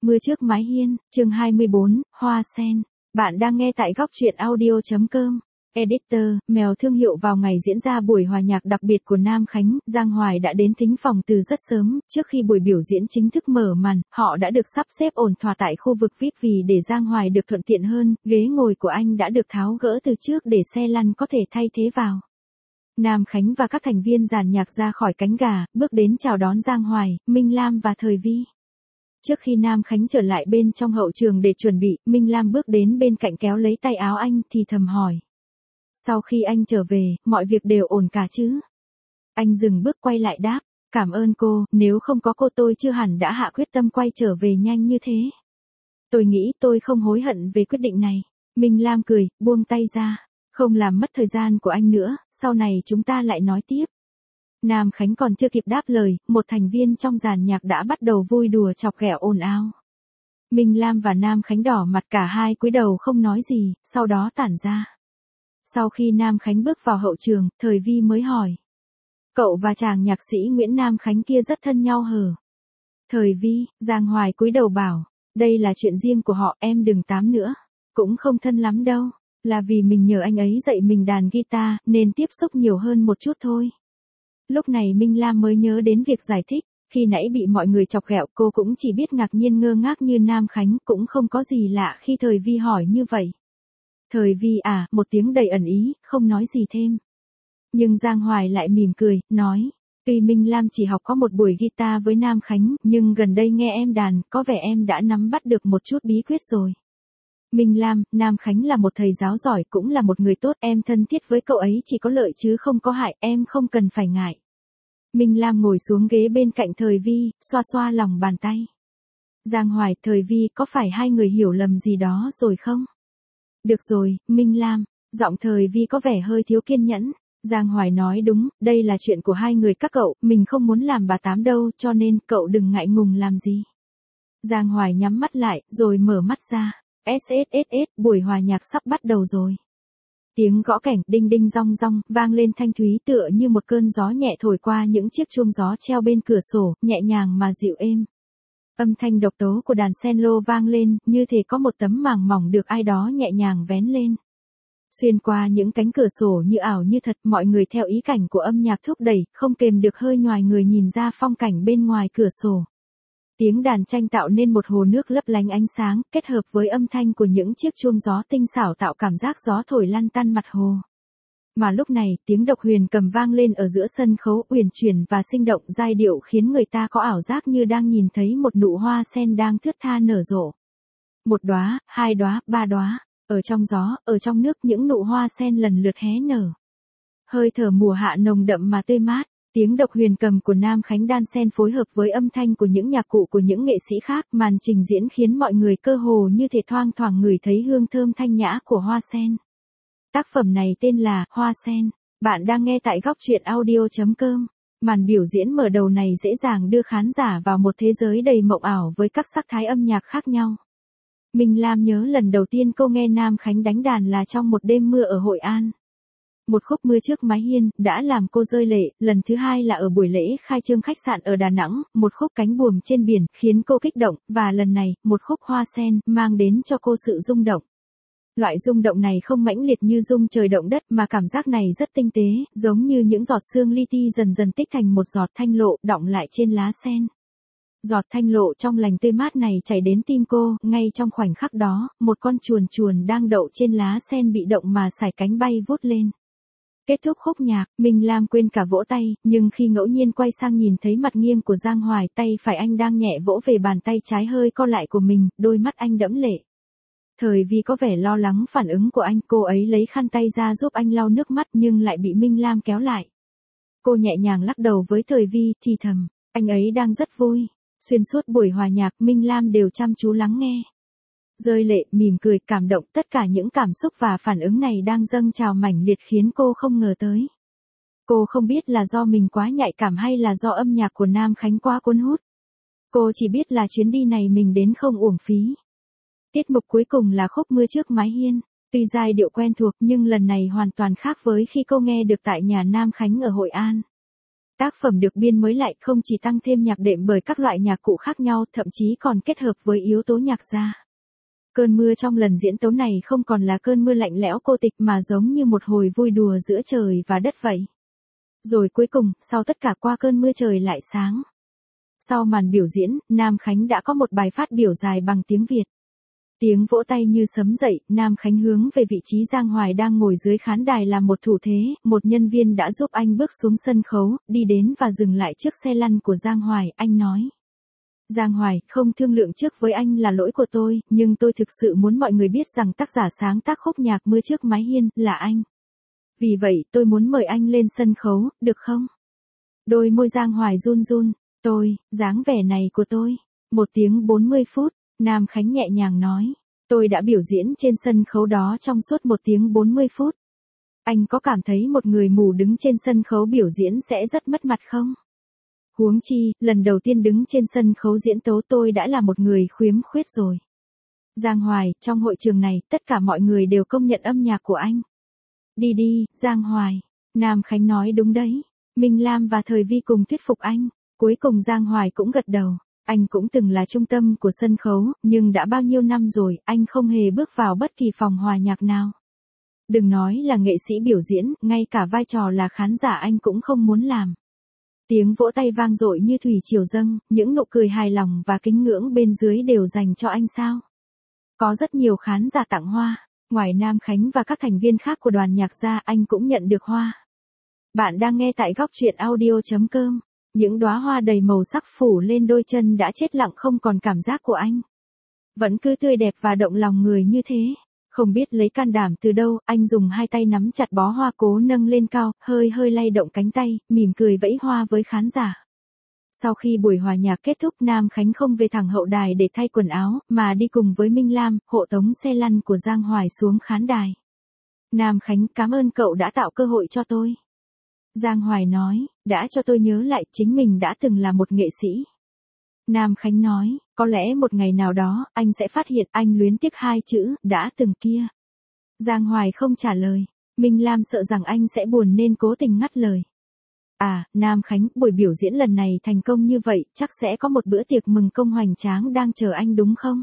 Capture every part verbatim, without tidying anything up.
Mưa trước mái hiên, chương hai mươi bốn, Hoa Sen. Bạn đang nghe tại góc truyện audio chấm com. Editor, mèo thương hiệu. Vào ngày diễn ra buổi hòa nhạc đặc biệt của Nam Khánh, Giang Hoài đã đến thính phòng từ rất sớm. Trước khi buổi biểu diễn chính thức mở màn, họ đã được sắp xếp ổn thỏa tại khu vực vi ai pi vì để Giang Hoài được thuận tiện hơn. Ghế ngồi của anh đã được tháo gỡ từ trước để xe lăn có thể thay thế vào. Nam Khánh và các thành viên dàn nhạc ra khỏi cánh gà, bước đến chào đón Giang Hoài, Minh Lam và Thời Vi. Trước khi Nam Khánh trở lại bên trong hậu trường để chuẩn bị, Minh Lam bước đến bên cạnh kéo lấy tay áo anh thì thầm hỏi. Sau khi anh trở về, mọi việc đều ổn cả chứ? Anh dừng bước quay lại đáp, cảm ơn cô, nếu không có cô tôi chưa hẳn đã hạ quyết tâm quay trở về nhanh như thế. Tôi nghĩ tôi không hối hận về quyết định này. Minh Lam cười, buông tay ra. Không làm mất thời gian của anh nữa, sau này chúng ta lại nói tiếp. Nam Khánh còn chưa kịp đáp lời, một thành viên trong dàn nhạc đã bắt đầu vui đùa chọc ghẹo ồn ào. Minh Lam và Nam Khánh đỏ mặt cả hai cúi đầu không nói gì, sau đó tản ra. Sau khi Nam Khánh bước vào hậu trường, Thời Vi mới hỏi. Cậu và chàng nhạc sĩ Nguyễn Nam Khánh kia rất thân nhau hờ? Thời Vi, Giang Hoài cúi đầu bảo, đây là chuyện riêng của họ, em đừng tám nữa. Cũng không thân lắm đâu, là vì mình nhờ anh ấy dạy mình đàn guitar, nên tiếp xúc nhiều hơn một chút thôi. Lúc này Minh Lam mới nhớ đến việc giải thích, khi nãy bị mọi người chọc ghẹo cô cũng chỉ biết ngạc nhiên ngơ ngác như Nam Khánh, cũng không có gì lạ khi Thời Vi hỏi như vậy. Thời Vi à, một tiếng đầy ẩn ý, không nói gì thêm. Nhưng Giang Hoài lại mỉm cười, nói, tuy Minh Lam chỉ học có một buổi guitar với Nam Khánh, nhưng gần đây nghe em đàn, có vẻ em đã nắm bắt được một chút bí quyết rồi. Minh Lam, Nam Khánh là một thầy giáo giỏi cũng là một người tốt, em thân thiết với cậu ấy chỉ có lợi chứ không có hại, em không cần phải ngại. Minh Lam ngồi xuống ghế bên cạnh Thời Vi, xoa xoa lòng bàn tay. Giang Hoài, Thời Vi, có phải hai người hiểu lầm gì đó rồi không? Được rồi, Minh Lam, giọng Thời Vi có vẻ hơi thiếu kiên nhẫn. Giang Hoài nói đúng, đây là chuyện của hai người các cậu, mình không muốn làm bà tám đâu, cho nên cậu đừng ngại ngùng làm gì. Giang Hoài nhắm mắt lại, rồi mở mắt ra. ét ét ét ét, buổi hòa nhạc sắp bắt đầu rồi. Tiếng gõ cảnh đinh đinh rong rong vang lên thanh thúy tựa như một cơn gió nhẹ thổi qua những chiếc chuông gió treo bên cửa sổ, nhẹ nhàng mà dịu êm. Âm thanh độc tấu của đàn cello vang lên, như thể có một tấm màng mỏng được ai đó nhẹ nhàng vén lên. Xuyên qua những cánh cửa sổ như ảo như thật, mọi người theo ý cảnh của âm nhạc thúc đẩy, không kềm được hơi nhoài người nhìn ra phong cảnh bên ngoài cửa sổ. Tiếng đàn tranh tạo nên một hồ nước lấp lánh ánh sáng, kết hợp với âm thanh của những chiếc chuông gió tinh xảo tạo cảm giác gió thổi lăn tăn mặt hồ. Mà lúc này, tiếng độc huyền cầm vang lên ở giữa sân khấu, uyển chuyển và sinh động, giai điệu khiến người ta có ảo giác như đang nhìn thấy một nụ hoa sen đang thướt tha nở rộ. Một đóa, hai đóa, ba đóa, ở trong gió, ở trong nước, những nụ hoa sen lần lượt hé nở. Hơi thở mùa hạ nồng đậm mà tươi mát. Tiếng độc huyền cầm của Nam Khánh đan xen phối hợp với âm thanh của những nhạc cụ của những nghệ sĩ khác, màn trình diễn khiến mọi người cơ hồ như thể thoang thoảng ngửi thấy hương thơm thanh nhã của hoa sen. Tác phẩm này tên là Hoa Sen. Bạn đang nghe tại góc truyện audio chấm com. Màn biểu diễn mở đầu này dễ dàng đưa khán giả vào một thế giới đầy mộng ảo với các sắc thái âm nhạc khác nhau. Minh Lam nhớ lần đầu tiên cô nghe Nam Khánh đánh đàn là trong một đêm mưa ở Hội An. Một khúc Mưa trước mái hiên đã làm cô rơi lệ, lần thứ hai là ở buổi lễ khai trương khách sạn ở Đà Nẵng, một khúc Cánh buồm trên biển khiến cô kích động, và lần này, một khúc Hoa Sen mang đến cho cô sự rung động. Loại rung động này không mãnh liệt như rung trời động đất mà cảm giác này rất tinh tế, giống như những giọt sương li ti dần dần tích thành một giọt thanh lộ đọng lại trên lá sen. Giọt thanh lộ trong lành tươi mát này chảy đến tim cô, ngay trong khoảnh khắc đó, một con chuồn chuồn đang đậu trên lá sen bị động mà sải cánh bay vút lên. Kết thúc khúc nhạc, Minh Lam quên cả vỗ tay, nhưng khi ngẫu nhiên quay sang nhìn thấy mặt nghiêng của Giang Hoài, tay phải anh đang nhẹ vỗ về bàn tay trái hơi co lại của mình, đôi mắt anh đẫm lệ. Thời Vi có vẻ lo lắng phản ứng của anh, cô ấy lấy khăn tay ra giúp anh lau nước mắt nhưng lại bị Minh Lam kéo lại. Cô nhẹ nhàng lắc đầu với Thời Vi, thì thầm, anh ấy đang rất vui. Xuyên suốt buổi hòa nhạc, Minh Lam đều chăm chú lắng nghe. Rơi lệ, mỉm cười, cảm động, tất cả những cảm xúc và phản ứng này đang dâng trào mãnh liệt khiến cô không ngờ tới. Cô không biết là do mình quá nhạy cảm hay là do âm nhạc của Nam Khánh quá cuốn hút. Cô chỉ biết là chuyến đi này mình đến không uổng phí. Tiết mục cuối cùng là khúc Mưa trước mái hiên. Tuy giai điệu quen thuộc nhưng lần này hoàn toàn khác với khi cô nghe được tại nhà Nam Khánh ở Hội An. Tác phẩm được biên mới lại không chỉ tăng thêm nhạc đệm bởi các loại nhạc cụ khác nhau, thậm chí còn kết hợp với yếu tố nhạc gia. Cơn mưa trong lần diễn tấu này không còn là cơn mưa lạnh lẽo cô tịch mà giống như một hồi vui đùa giữa trời và đất vậy. Rồi cuối cùng, sau tất cả qua cơn mưa trời lại sáng. Sau màn biểu diễn, Nam Khánh đã có một bài phát biểu dài bằng tiếng Việt. Tiếng vỗ tay như sấm dậy, Nam Khánh hướng về vị trí Giang Hoài đang ngồi dưới khán đài làm một thủ thế, một nhân viên đã giúp anh bước xuống sân khấu, đi đến và dừng lại trước xe lăn của Giang Hoài, anh nói. Giang Hoài, không thương lượng trước với anh là lỗi của tôi, nhưng tôi thực sự muốn mọi người biết rằng tác giả sáng tác khúc nhạc Mưa Trước Mái Hiên là anh. Vì vậy, tôi muốn mời anh lên sân khấu, được không? Đôi môi Giang Hoài run run, tôi, dáng vẻ này của tôi. Một tiếng bốn mươi phút, Nam Khánh nhẹ nhàng nói. Tôi đã biểu diễn trên sân khấu đó trong suốt một tiếng bốn mươi phút. Anh có cảm thấy một người mù đứng trên sân khấu biểu diễn sẽ rất mất mặt không? Huống chi, lần đầu tiên đứng trên sân khấu diễn tấu tôi đã là một người khiếm khuyết rồi. Giang Hoài, trong hội trường này, tất cả mọi người đều công nhận âm nhạc của anh. Đi đi, Giang Hoài. Nam Khánh nói đúng đấy. Minh Lam và Thời Vi cùng thuyết phục anh. Cuối cùng Giang Hoài cũng gật đầu. Anh cũng từng là trung tâm của sân khấu, nhưng đã bao nhiêu năm rồi, anh không hề bước vào bất kỳ phòng hòa nhạc nào. Đừng nói là nghệ sĩ biểu diễn, ngay cả vai trò là khán giả anh cũng không muốn làm. Tiếng vỗ tay vang dội như thủy triều dâng, những nụ cười hài lòng và kính ngưỡng bên dưới đều dành cho anh sao. Có rất nhiều khán giả tặng hoa, ngoài Nam Khánh và các thành viên khác của đoàn nhạc ra anh cũng nhận được hoa. Bạn đang nghe tại góc truyện audio chấm com. Những đóa hoa đầy màu sắc phủ lên đôi chân đã chết lặng không còn cảm giác của anh. Vẫn cứ tươi đẹp và động lòng người như thế. Không biết lấy can đảm từ đâu, anh dùng hai tay nắm chặt bó hoa cố nâng lên cao, hơi hơi lay động cánh tay, mỉm cười vẫy hoa với khán giả. Sau khi buổi hòa nhạc kết thúc, Nam Khánh không về thẳng hậu đài để thay quần áo, mà đi cùng với Minh Lam, hộ tống xe lăn của Giang Hoài xuống khán đài. Nam Khánh, cảm ơn cậu đã tạo cơ hội cho tôi. Giang Hoài nói, đã cho tôi nhớ lại chính mình đã từng là một nghệ sĩ. Nam Khánh nói, có lẽ một ngày nào đó, anh sẽ phát hiện anh luyến tiếc hai chữ, đã từng kia. Giang Hoài không trả lời. Minh Lam sợ rằng anh sẽ buồn nên cố tình ngắt lời. À, Nam Khánh, buổi biểu diễn lần này thành công như vậy, chắc sẽ có một bữa tiệc mừng công hoành tráng đang chờ anh đúng không?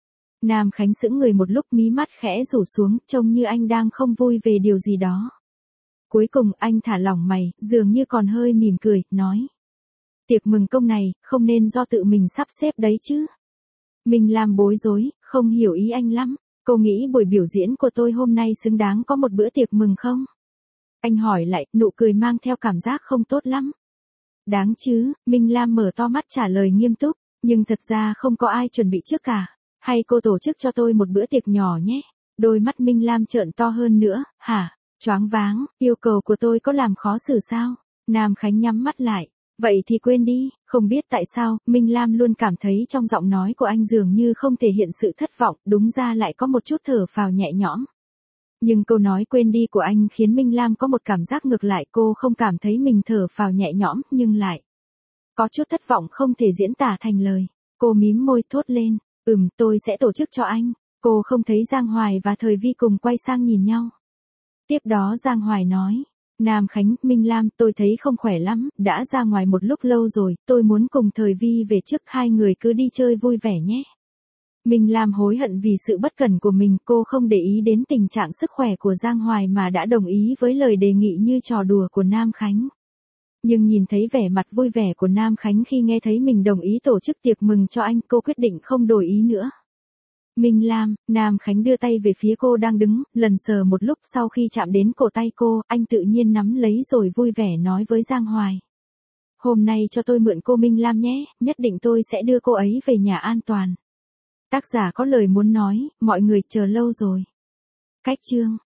Nam Khánh sững người một lúc, mí mắt khẽ rủ xuống, trông như anh đang không vui về điều gì đó. Cuối cùng anh thả lỏng mày, dường như còn hơi mỉm cười, nói. Tiệc mừng công này, không nên do tự mình sắp xếp đấy chứ. Mình làm bối rối, không hiểu ý anh lắm. Cô nghĩ buổi biểu diễn của tôi hôm nay xứng đáng có một bữa tiệc mừng không? Anh hỏi lại, nụ cười mang theo cảm giác không tốt lắm. Đáng chứ, Minh Lam mở to mắt trả lời nghiêm túc, nhưng thật ra không có ai chuẩn bị trước cả. Hay cô tổ chức cho tôi một bữa tiệc nhỏ nhé. Đôi mắt Minh Lam trợn to hơn nữa, hả? Choáng váng, yêu cầu của tôi có làm khó xử sao? Nam Khánh nhắm mắt lại. Vậy thì quên đi, không biết tại sao, Minh Lam luôn cảm thấy trong giọng nói của anh dường như không thể hiện sự thất vọng, đúng ra lại có một chút thở phào nhẹ nhõm. Nhưng câu nói quên đi của anh khiến Minh Lam có một cảm giác ngược lại, cô không cảm thấy mình thở phào nhẹ nhõm, nhưng lại có chút thất vọng không thể diễn tả thành lời. Cô mím môi thốt lên, ừm, tôi sẽ tổ chức cho anh. Cô không thấy Giang Hoài và Thời Vi cùng quay sang nhìn nhau. Tiếp đó Giang Hoài nói, Nam Khánh, Minh Lam, tôi thấy không khỏe lắm, đã ra ngoài một lúc lâu rồi, tôi muốn cùng Thời Vi về trước, hai người cứ đi chơi vui vẻ nhé. Minh Lam hối hận vì sự bất cẩn của mình, cô không để ý đến tình trạng sức khỏe của Giang Hoài mà đã đồng ý với lời đề nghị như trò đùa của Nam Khánh. Nhưng nhìn thấy vẻ mặt vui vẻ của Nam Khánh khi nghe thấy mình đồng ý tổ chức tiệc mừng cho anh, cô quyết định không đổi ý nữa. Minh Lam, Nam Khánh đưa tay về phía cô đang đứng, lần sờ một lúc, sau khi chạm đến cổ tay cô, anh tự nhiên nắm lấy rồi vui vẻ nói với Giang Hoài. Hôm nay cho tôi mượn cô Minh Lam nhé, nhất định tôi sẽ đưa cô ấy về nhà an toàn. Tác giả có lời muốn nói, mọi người chờ lâu rồi. Cách chương